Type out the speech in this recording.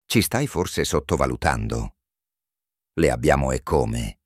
Ci stai forse sottovalutando. Le abbiamo e come.